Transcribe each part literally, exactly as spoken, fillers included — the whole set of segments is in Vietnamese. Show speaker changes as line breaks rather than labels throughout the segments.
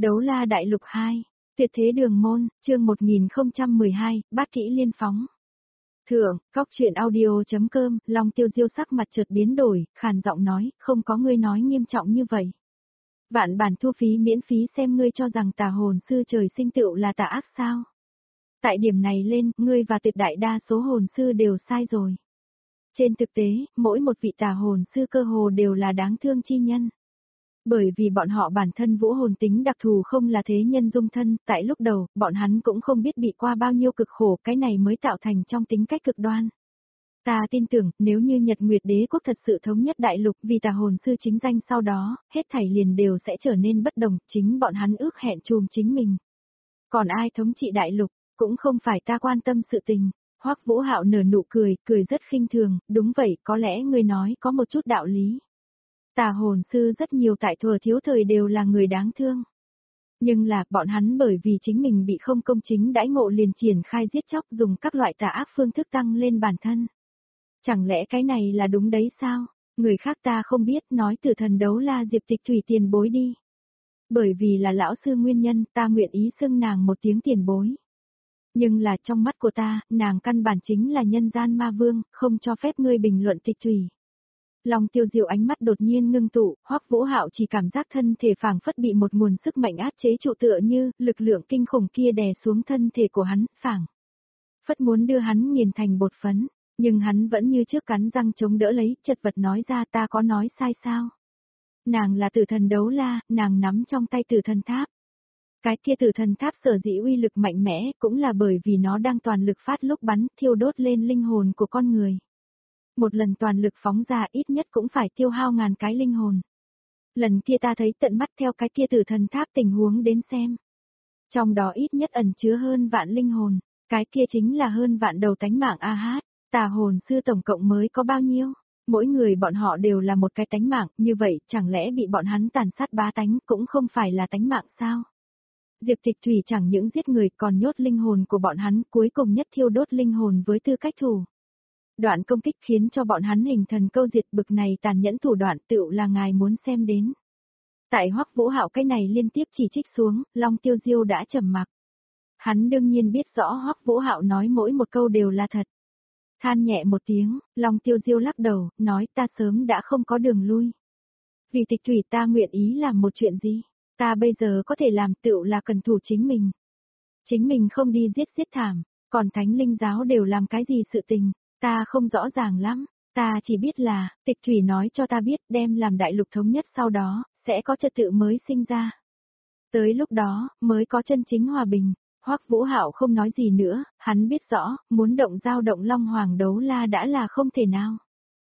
Đấu la đại lục hai, tuyệt thế đường môn, chương một nghìn không trăm mười hai, bát kỹ liên phóng. Thượng, góc truyện audio.com, Long Tiêu Diêu sắc mặt chợt biến đổi, khàn giọng nói, không có ngươi nói nghiêm trọng như vậy. Vạn bản thu phí miễn phí xem ngươi cho rằng tà hồn sư trời sinh tựu là tà ác sao. Tại điểm này lên, ngươi và tuyệt đại đa số hồn sư đều sai rồi. Trên thực tế, mỗi một vị tà hồn sư cơ hồ đều là đáng thương chi nhân. Bởi vì bọn họ bản thân vũ hồn tính đặc thù không là thế nhân dung thân, tại lúc đầu, bọn hắn cũng không biết bị qua bao nhiêu cực khổ, cái này mới tạo thành trong tính cách cực đoan. Ta tin tưởng, nếu như Nhật Nguyệt Đế quốc thật sự thống nhất đại lục vì tà hồn sư chính danh sau đó, hết thảy liền đều sẽ trở nên bất đồng, chính bọn hắn ước hẹn chùm chính mình. Còn ai thống trị đại lục, cũng không phải ta quan tâm sự tình. Hoắc Vũ Hạo nở nụ cười, cười rất khinh thường, đúng vậy, có lẽ ngươi nói có một chút đạo lý. Tà hồn sư rất nhiều tại thuở thiếu thời đều là người đáng thương. Nhưng là, bọn hắn bởi vì chính mình bị không công chính đãi ngộ liền triển khai giết chóc dùng các loại tà ác phương thức tăng lên bản thân. Chẳng lẽ cái này là đúng đấy sao? Người khác ta không biết nói từ thần đấu la Diệp Tịch Thủy tiền bối đi. Bởi vì là lão sư nguyên nhân ta nguyện ý xưng nàng một tiếng tiền bối. Nhưng là trong mắt của ta, nàng căn bản chính là nhân gian ma vương, không cho phép ngươi bình luận Tịch Thủy. Long Tiêu Diêu ánh mắt đột nhiên ngưng tụ, Hoắc Vũ Hạo chỉ cảm giác thân thể phảng phất bị một nguồn sức mạnh áp chế trụ tựa như, lực lượng kinh khủng kia đè xuống thân thể của hắn, phảng phất muốn đưa hắn nghiền thành bột phấn, nhưng hắn vẫn như trước cắn răng chống đỡ lấy, chật vật nói ra ta có nói sai sao? Nàng là tử thần đấu la, nàng nắm trong tay tử thần tháp. Cái kia tử thần tháp sở dĩ uy lực mạnh mẽ cũng là bởi vì nó đang toàn lực phát lúc bắn, thiêu đốt lên linh hồn của con người. Một lần toàn lực phóng ra ít nhất cũng phải tiêu hao ngàn cái linh hồn. Lần kia ta thấy tận mắt theo cái kia tử thần tháp tình huống đến xem. Trong đó ít nhất ẩn chứa hơn vạn linh hồn, cái kia chính là hơn vạn đầu tánh mạng a hát, tà hồn sư tổng cộng mới có bao nhiêu? Mỗi người bọn họ đều là một cái tánh mạng, như vậy chẳng lẽ bị bọn hắn tàn sát bá tánh cũng không phải là tánh mạng sao? Diệp Tịch Thủy chẳng những giết người còn nhốt linh hồn của bọn hắn cuối cùng nhất thiêu đốt linh hồn với tư cách thủ. Đoạn công kích khiến cho bọn hắn hình thần câu diệt bực này tàn nhẫn thủ đoạn tựu là ngài muốn xem đến. Tại Hoắc Vũ Hạo cái này liên tiếp chỉ trích xuống, Long Tiêu Diêu đã trầm mặc. Hắn đương nhiên biết rõ Hoắc Vũ Hạo nói mỗi một câu đều là thật. Than nhẹ một tiếng, Long Tiêu Diêu lắc đầu, nói ta sớm đã không có đường lui. Vì Tịch Thủy ta nguyện ý làm một chuyện gì, ta bây giờ có thể làm tựu là cần thủ chính mình. Chính mình không đi giết giết thảm, còn Thánh Linh Giáo đều làm cái gì sự tình. Ta không rõ ràng lắm, ta chỉ biết là, Tịch Thủy nói cho ta biết đem làm đại lục thống nhất sau đó, sẽ có trật tự mới sinh ra. Tới lúc đó, mới có chân chính hòa bình. Hoắc Vũ Hạo không nói gì nữa, hắn biết rõ, muốn động dao động Long Hoàng đấu la đã là không thể nào.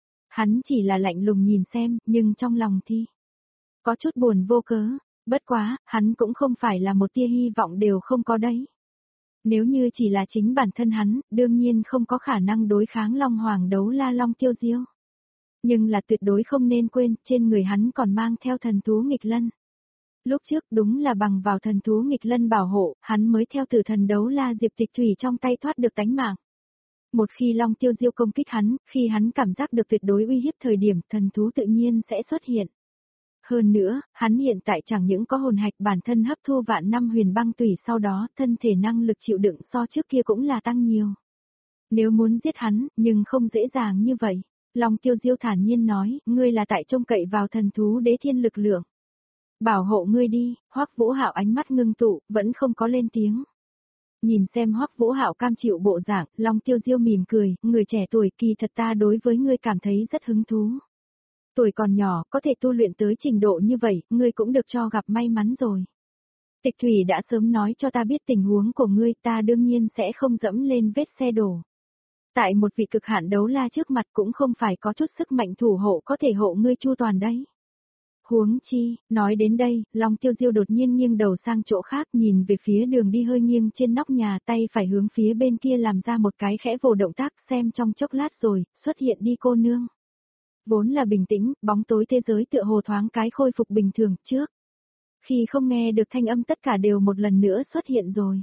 Hắn chỉ là lạnh lùng nhìn xem, nhưng trong lòng thì có chút buồn vô cớ, bất quá, hắn cũng không phải là một tia hy vọng đều không có đấy. Nếu như chỉ là chính bản thân hắn, đương nhiên không có khả năng đối kháng Long Hoàng đấu la Long Tiêu Diêu. Nhưng là tuyệt đối không nên quên, trên người hắn còn mang theo thần thú nghịch lân. Lúc trước đúng là bằng vào thần thú nghịch lân bảo hộ, hắn mới theo tử thần đấu la Diệp Tịch Thủy trong tay thoát được tánh mạng. Một khi Long Tiêu Diêu công kích hắn, khi hắn cảm giác được tuyệt đối uy hiếp thời điểm, thần thú tự nhiên sẽ xuất hiện. Hơn nữa, hắn hiện tại chẳng những có hồn hạch bản thân hấp thu vạn năm huyền băng tủy sau đó, thân thể năng lực chịu đựng so trước kia cũng là tăng nhiều. Nếu muốn giết hắn, nhưng không dễ dàng như vậy. Long Tiêu Diêu thản nhiên nói, ngươi là tại trông cậy vào thần thú đế thiên lực lượng. Bảo hộ ngươi đi, Hoắc Vũ Hạo ánh mắt ngưng tụ, vẫn không có lên tiếng. Nhìn xem Hoắc Vũ Hạo cam chịu bộ dạng, Long Tiêu Diêu mỉm cười, người trẻ tuổi kỳ thật ta đối với ngươi cảm thấy rất hứng thú. Tuổi còn nhỏ, có thể tu luyện tới trình độ như vậy, ngươi cũng được cho gặp may mắn rồi. Tịch Thủy đã sớm nói cho ta biết tình huống của ngươi, ta đương nhiên sẽ không dẫm lên vết xe đổ. Tại một vị cực hạn đấu la trước mặt cũng không phải có chút sức mạnh thủ hộ có thể hộ ngươi chu toàn đấy. Huống chi, nói đến đây, Long Tiêu Diêu đột nhiên nghiêng đầu sang chỗ khác nhìn về phía đường đi hơi nghiêng trên nóc nhà tay phải hướng phía bên kia làm ra một cái khẽ vồ động tác xem trong chốc lát rồi, xuất hiện đi cô nương. Vốn là bình tĩnh, bóng tối thế giới tựa hồ thoáng cái khôi phục bình thường trước. Khi không nghe được thanh âm tất cả đều một lần nữa xuất hiện rồi.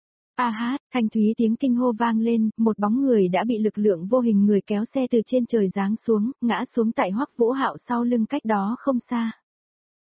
A hát, thanh thúy tiếng kinh hô vang lên, một bóng người đã bị lực lượng vô hình người kéo xe từ trên trời giáng xuống, ngã xuống tại Hoắc Vũ Hạo sau lưng cách đó không xa.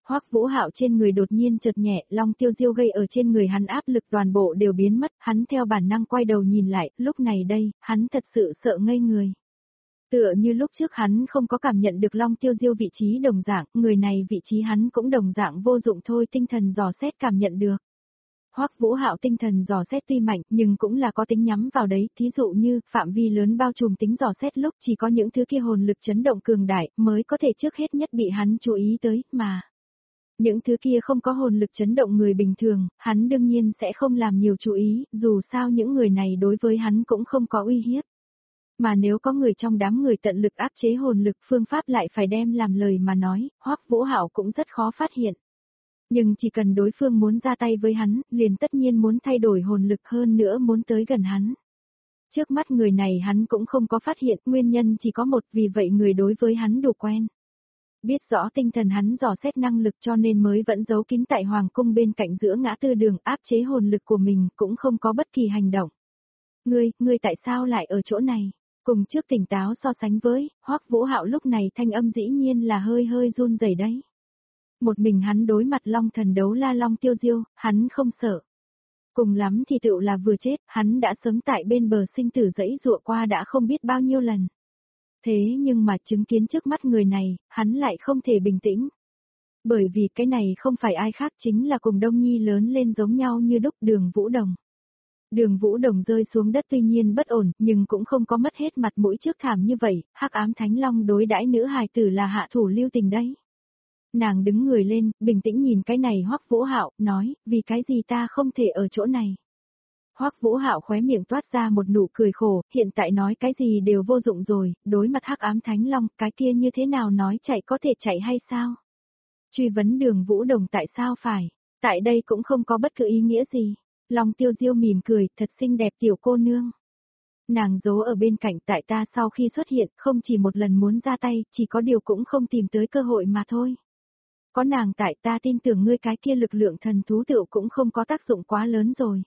Hoắc Vũ Hạo trên người đột nhiên chợt nhẹ, Long Tiêu Diêu gây ở trên người hắn áp lực toàn bộ đều biến mất, hắn theo bản năng quay đầu nhìn lại, lúc này đây, hắn thật sự sợ ngây người. Tựa như lúc trước hắn không có cảm nhận được Long Tiêu Diêu vị trí đồng dạng, người này vị trí hắn cũng đồng dạng vô dụng thôi, tinh thần dò xét cảm nhận được. Hoắc Vũ Hạo tinh thần dò xét tuy mạnh, nhưng cũng là có tính nhắm vào đấy, thí dụ như, phạm vi lớn bao trùm tính dò xét lúc chỉ có những thứ kia hồn lực chấn động cường đại, mới có thể trước hết nhất bị hắn chú ý tới, mà. Những thứ kia không có hồn lực chấn động người bình thường, hắn đương nhiên sẽ không làm nhiều chú ý, dù sao những người này đối với hắn cũng không có uy hiếp. Mà nếu có người trong đám người tận lực áp chế hồn lực, phương pháp lại phải đem làm lời mà nói, Hoắc Vũ Hạo cũng rất khó phát hiện. Nhưng chỉ cần đối phương muốn ra tay với hắn, liền tất nhiên muốn thay đổi hồn lực, hơn nữa muốn tới gần hắn. Trước mắt người này hắn cũng không có phát hiện, nguyên nhân chỉ có một, vì vậy người đối với hắn đủ quen. Biết rõ tinh thần hắn dò xét năng lực cho nên mới vẫn giấu kín tại hoàng cung bên cạnh giữa ngã tư đường, áp chế hồn lực của mình, cũng không có bất kỳ hành động. Ngươi, ngươi tại sao lại ở chỗ này? Cùng trước tỉnh táo so sánh với, Hoắc Vũ Hạo lúc này thanh âm dĩ nhiên là hơi hơi run rẩy đấy. Một mình hắn đối mặt Long Thần đấu la Long Tiêu Diêu, hắn không sợ. Cùng lắm thì tựu là vừa chết, hắn đã sớm tại bên bờ sinh tử dãy dụa qua đã không biết bao nhiêu lần. Thế nhưng mà chứng kiến trước mắt người này, hắn lại không thể bình tĩnh. Bởi vì cái này không phải ai khác, chính là cùng Đông Nhi lớn lên giống nhau như đúc Đường Vũ Đồng. Đường Vũ Đồng rơi xuống đất tuy nhiên bất ổn, nhưng cũng không có mất hết mặt mũi trước thảm như vậy, Hắc Ám Thánh Long đối đãi nữ hài tử là hạ thủ lưu tình đấy. Nàng đứng người lên, bình tĩnh nhìn cái này Hoắc Vũ Hạo, nói, vì cái gì ta không thể ở chỗ này. Hoắc Vũ Hạo khóe miệng toát ra một nụ cười khổ, hiện tại nói cái gì đều vô dụng rồi, đối mặt Hắc Ám Thánh Long, cái kia như thế nào nói chạy có thể chạy hay sao? Truy vấn Đường Vũ Đồng tại sao phải, tại đây cũng không có bất cứ ý nghĩa gì. Long Tiêu Diêu mỉm cười, thật xinh đẹp tiểu cô nương. Nàng giấu ở bên cạnh tại ta sau khi xuất hiện, không chỉ một lần muốn ra tay, chỉ có điều cũng không tìm tới cơ hội mà thôi. Có nàng tại ta tin tưởng ngươi cái kia lực lượng thần thú tựu cũng không có tác dụng quá lớn rồi.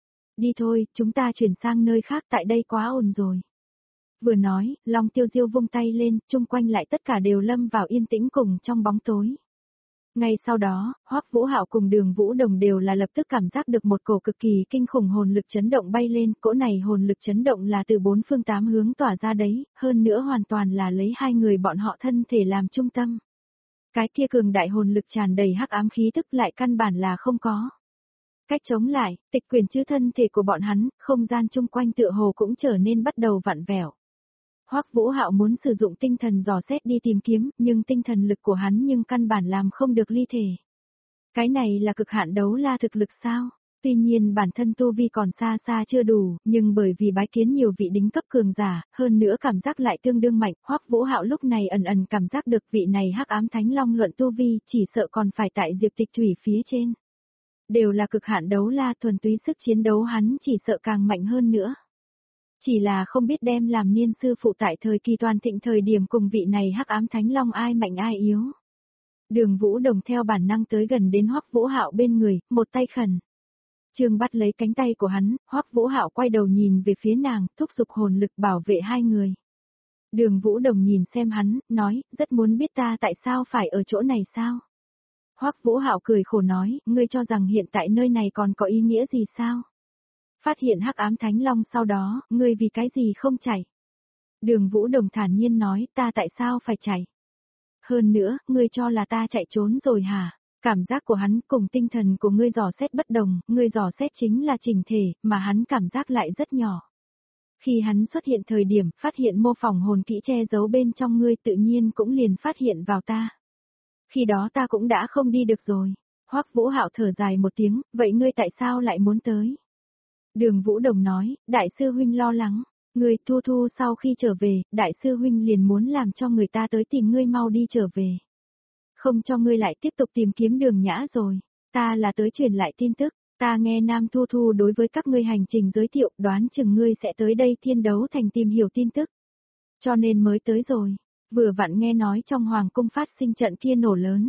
Đi thôi, chúng ta chuyển sang nơi khác, tại đây quá ồn rồi. Vừa nói, Long Tiêu Diêu vung tay lên, chung quanh lại tất cả đều lâm vào yên tĩnh cùng trong bóng tối. Ngay sau đó, Hoắc Vũ Hạo cùng Đường Vũ Đồng đều là lập tức cảm giác được một cổ cực kỳ kinh khủng hồn lực chấn động bay lên, cỗ này hồn lực chấn động là từ bốn phương tám hướng tỏa ra đấy, hơn nữa hoàn toàn là lấy hai người bọn họ thân thể làm trung tâm. Cái kia cường đại hồn lực tràn đầy hắc ám khí tức lại căn bản là không có. Cách chống lại, tịch quyền chư thân thể của bọn hắn, không gian chung quanh tựa hồ cũng trở nên bắt đầu vặn vẹo. Hoắc Vũ Hạo muốn sử dụng tinh thần dò xét đi tìm kiếm, nhưng tinh thần lực của hắn nhưng căn bản làm không được ly thể. Cái này là cực hạn đấu la thực lực sao? Tuy nhiên bản thân tu vi còn xa xa chưa đủ, nhưng bởi vì bái kiến nhiều vị đính cấp cường giả, hơn nữa cảm giác lại tương đương mạnh, Hoắc Vũ Hạo lúc này ẩn ẩn cảm giác được vị này Hắc Ám Thánh Long luận tu vi, chỉ sợ còn phải tại Diệp Tịch Thủy phía trên. Đều là cực hạn đấu la, thuần túy sức chiến đấu hắn chỉ sợ càng mạnh hơn nữa. Chỉ là không biết đem làm niên sư phụ tại thời kỳ toàn thịnh thời điểm cùng vị này Hắc Ám Thánh Long ai mạnh ai yếu. Đường Vũ Đồng theo bản năng tới gần đến Hoắc Vũ Hạo bên người, một tay khẩn. Trương bắt lấy cánh tay của hắn, Hoắc Vũ Hạo quay đầu nhìn về phía nàng, thúc giục hồn lực bảo vệ hai người. Đường Vũ Đồng nhìn xem hắn, nói, rất muốn biết ta tại sao phải ở chỗ này sao? Hoắc Vũ Hạo cười khổ nói, ngươi cho rằng hiện tại nơi này còn có ý nghĩa gì sao? Phát hiện Hắc Ám Thánh Long sau đó, ngươi vì cái gì không chạy? Đường Vũ Đồng thản nhiên nói, ta tại sao phải chạy? Hơn nữa, ngươi cho là ta chạy trốn rồi hả? Cảm giác của hắn cùng tinh thần của ngươi dò xét bất đồng, ngươi dò xét chính là chỉnh thể, mà hắn cảm giác lại rất nhỏ. Khi hắn xuất hiện thời điểm, phát hiện mô phỏng hồn kỹ che giấu bên trong ngươi tự nhiên cũng liền phát hiện vào ta. Khi đó ta cũng đã không đi được rồi. Hoắc Vũ Hạo thở dài một tiếng, vậy ngươi tại sao lại muốn tới? Đường Vũ Đồng nói, đại sư huynh lo lắng, ngươi Thu Thu sau khi trở về, đại sư huynh liền muốn làm cho người ta tới tìm ngươi mau đi trở về. Không cho ngươi lại tiếp tục tìm kiếm Đường Nhã rồi, ta là tới truyền lại tin tức, ta nghe Nam Thu Thu đối với các ngươi hành trình giới thiệu, đoán chừng ngươi sẽ tới đây Thiên Đấu Thành tìm hiểu tin tức. Cho nên mới tới rồi, vừa vặn nghe nói trong hoàng cung phát sinh trận kia nổ lớn.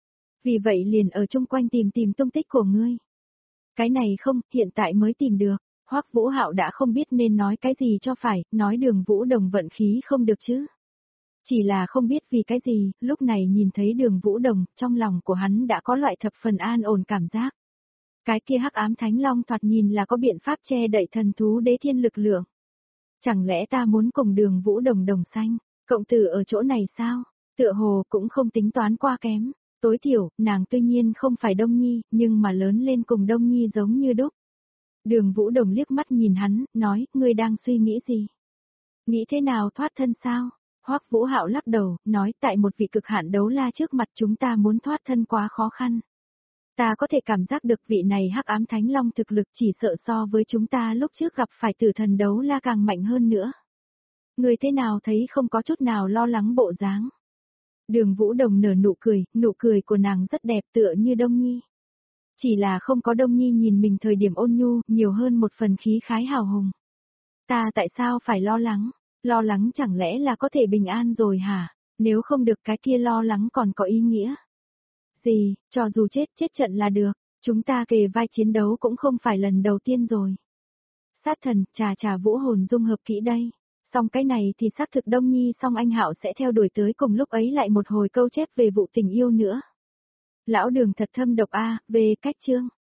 Vì vậy liền ở chung quanh tìm tìm tung tích của ngươi. Cái này không, hiện tại mới tìm được. Hoắc Vũ Hạo đã không biết nên nói cái gì cho phải, nói Đường Vũ Đồng vận khí không được chứ. Chỉ là không biết vì cái gì, lúc này nhìn thấy Đường Vũ Đồng, trong lòng của hắn đã có loại thập phần an ổn cảm giác. Cái kia hắc ám thánh long thoạt nhìn là có biện pháp che đậy thần thú đế thiên lực lượng. Chẳng lẽ ta muốn cùng Đường Vũ Đồng đồng xanh, cộng tử ở chỗ này sao? Tựa hồ cũng không tính toán qua kém. Tối thiểu, nàng tuy nhiên không phải Đông Nhi, nhưng mà lớn lên cùng Đông Nhi giống như đúc. Đường Vũ Đồng liếc mắt nhìn hắn, nói, ngươi đang suy nghĩ gì? Nghĩ thế nào thoát thân sao? Hoắc Vũ Hạo lắc đầu, nói tại một vị cực hạn đấu la trước mặt chúng ta muốn thoát thân quá khó khăn. Ta có thể cảm giác được vị này hắc ám thánh long thực lực chỉ sợ so với chúng ta lúc trước gặp phải tử thần đấu la càng mạnh hơn nữa. Người thế nào thấy không có chút nào lo lắng bộ dáng. Đường Vũ Đồng nở nụ cười, nụ cười của nàng rất đẹp tựa như Đông Nhi. Chỉ là không có Đông Nhi nhìn mình thời điểm ôn nhu, nhiều hơn một phần khí khái hào hùng. Ta tại sao phải lo lắng? Lo lắng chẳng lẽ là có thể bình an rồi hả? Nếu không được cái kia lo lắng còn có ý nghĩa. Gì, cho dù chết chết trận là được, chúng ta kề vai chiến đấu cũng không phải lần đầu tiên rồi. Sát thần, trà trà vũ hồn dung hợp kỹ đây. Xong cái này thì xác thực Đông Nhi xong anh Hạo sẽ theo đuổi tới cùng lúc ấy lại một hồi câu chép về vụ tình yêu nữa. Lão Đường thật thâm độc a, về cách chương.